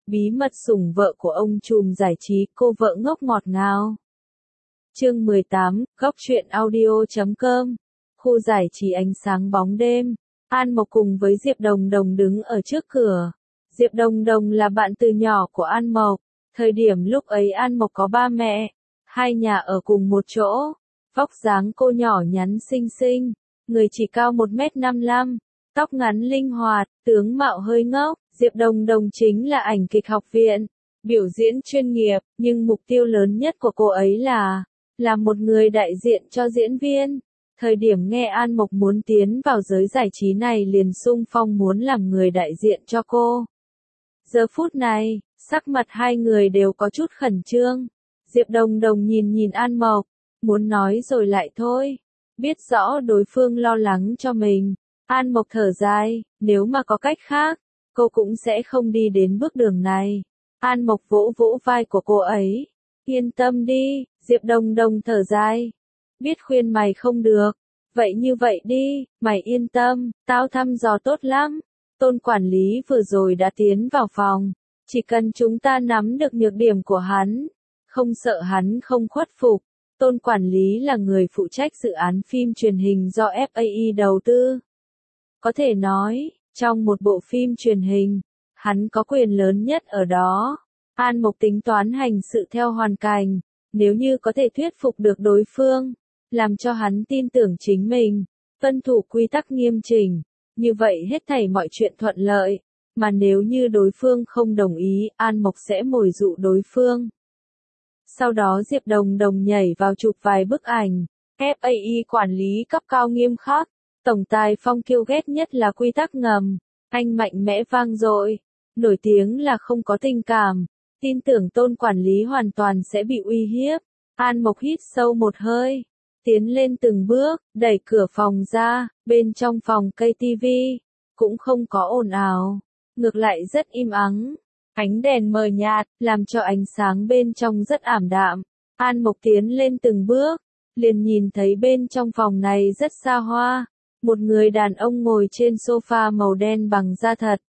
Bí mật sủng vợ của ông trùm giải trí, cô vợ ngốc ngọt ngào. Chương 18, góc truyện audio.com. Khu giải trí ánh sáng bóng đêm. An Mộc cùng với Diệp Đồng Đồng đứng ở trước cửa. Diệp Đồng Đồng là bạn từ nhỏ của An Mộc. Thời điểm lúc ấy An Mộc có ba mẹ, hai nhà ở cùng một chỗ. Vóc dáng cô nhỏ nhắn xinh xinh, người chỉ cao 1m55, tóc ngắn linh hoạt, tướng mạo hơi ngốc. Diệp Đồng Đồng chính là ảnh kịch học viện, biểu diễn chuyên nghiệp, nhưng mục tiêu lớn nhất của cô ấy là một người đại diện cho diễn viên. Thời điểm nghe An Mộc muốn tiến vào giới giải trí này liền xung phong muốn làm người đại diện cho cô. Giờ phút này, sắc mặt hai người đều có chút khẩn trương. Diệp Đồng Đồng nhìn An Mộc, muốn nói rồi lại thôi. Biết rõ đối phương lo lắng cho mình, An Mộc thở dài, nếu mà có cách khác, cô cũng sẽ không đi đến bước đường này. An Mộc vỗ vỗ vai của cô ấy. Yên tâm đi, Diệp Đồng Đồng thở dài. Biết khuyên mày không được. Vậy như vậy đi, mày yên tâm, tao thăm dò tốt lắm. Tôn quản lý vừa rồi đã tiến vào phòng. Chỉ cần chúng ta nắm được nhược điểm của hắn, không sợ hắn không khuất phục. Tôn quản lý là người phụ trách dự án phim truyền hình do FAI đầu tư. Có thể nói, trong một bộ phim truyền hình, hắn có quyền lớn nhất ở đó. An Mộc tính toán hành sự theo hoàn cảnh, nếu như có thể thuyết phục được đối phương, làm cho hắn tin tưởng chính mình, tuân thủ quy tắc nghiêm chỉnh, như vậy hết thảy mọi chuyện thuận lợi, mà nếu như đối phương không đồng ý, An Mộc sẽ mồi dụ đối phương. Sau đó Diệp Đồng Đồng nhảy vào chụp vài bức ảnh. FAI quản lý cấp cao nghiêm khắc, tổng tài Phong kiêu ghét nhất là quy tắc ngầm, anh mạnh mẽ vang dội, nổi tiếng là không có tình cảm, tin tưởng Tôn quản lý hoàn toàn sẽ bị uy hiếp. An Mộc hít sâu một hơi, tiến lên từng bước, đẩy cửa phòng ra, bên trong phòng cây tivi, cũng không có ồn ào, ngược lại rất im ắng. Ánh đèn mờ nhạt, làm cho ánh sáng bên trong rất ảm đạm. An Mộc tiến lên từng bước, liền nhìn thấy bên trong phòng này rất xa hoa. Một người đàn ông ngồi trên sofa màu đen bằng da thật.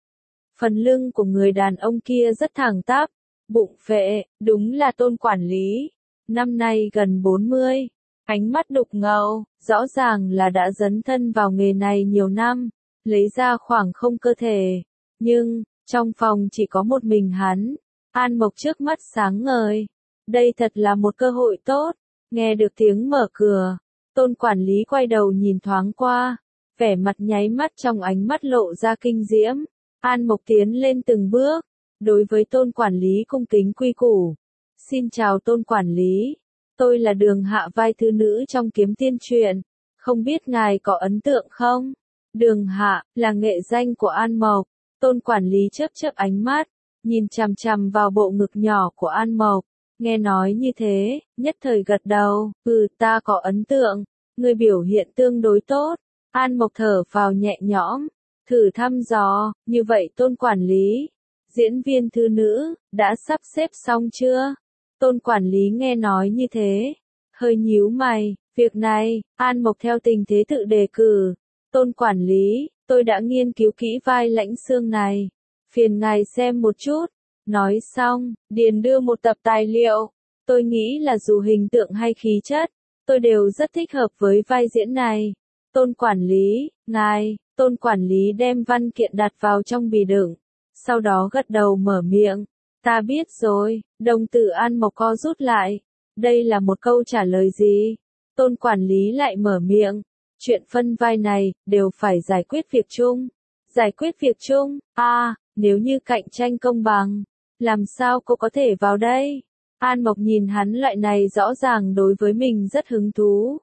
Phần lưng của người đàn ông kia rất thẳng tắp, bụng phệ, đúng là Tôn quản lý. Năm nay gần 40, ánh mắt đục ngầu, rõ ràng là đã dấn thân vào nghề này nhiều năm, lấy ra khoảng không cơ thể. Nhưng, trong phòng chỉ có một mình hắn. An Mộc trước mắt sáng ngời. Đây thật là một cơ hội tốt. Nghe được tiếng mở cửa, Tôn quản lý quay đầu nhìn thoáng qua, vẻ mặt nháy mắt trong ánh mắt lộ ra kinh diễm. An Mộc tiến lên từng bước, đối với Tôn quản lý cung kính quy củ. Xin chào Tôn quản lý, tôi là Đường Hạ vai thứ nữ trong Kiếm Tiên truyện, không biết ngài có ấn tượng không? Đường Hạ là nghệ danh của An Mộc. Tôn quản lý chớp chớp ánh mắt, nhìn chằm chằm vào bộ ngực nhỏ của An Mộc, nghe nói như thế, nhất thời gật đầu, ta có ấn tượng, người biểu hiện tương đối tốt. An Mộc thở phào nhẹ nhõm, thử thăm dò, như vậy Tôn quản lý, diễn viên thứ nữ, đã sắp xếp xong chưa? Tôn quản lý nghe nói như thế, hơi nhíu mày, việc này, An Mộc theo tình thế tự đề cử. Tôn quản lý, tôi đã nghiên cứu kỹ vai Lãnh Xương này, phiền ngài xem một chút. Nói xong, Điền đưa một tập tài liệu. Tôi nghĩ là dù hình tượng hay khí chất, tôi đều rất thích hợp với vai diễn này. Tôn quản lý, ngài, Tôn quản lý đem văn kiện đặt vào trong bì đựng, sau đó gật đầu mở miệng. Ta biết rồi, đồng tử An Mộc co rút lại. Đây là một câu trả lời gì? Tôn quản lý lại mở miệng. Chuyện phân vai này, đều phải giải quyết việc chung. Giải quyết việc chung, nếu như cạnh tranh công bằng, làm sao cô có thể vào đây? An Mộc nhìn hắn loại này rõ ràng đối với mình rất hứng thú.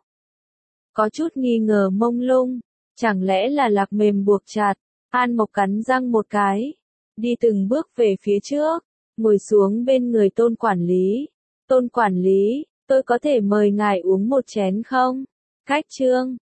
Có chút nghi ngờ mông lung, chẳng lẽ là lạc mềm buộc chặt? An Mộc cắn răng một cái, đi từng bước về phía trước, ngồi xuống bên người Tôn quản lý. Tôn quản lý, tôi có thể mời ngài uống một chén không? Khách trương,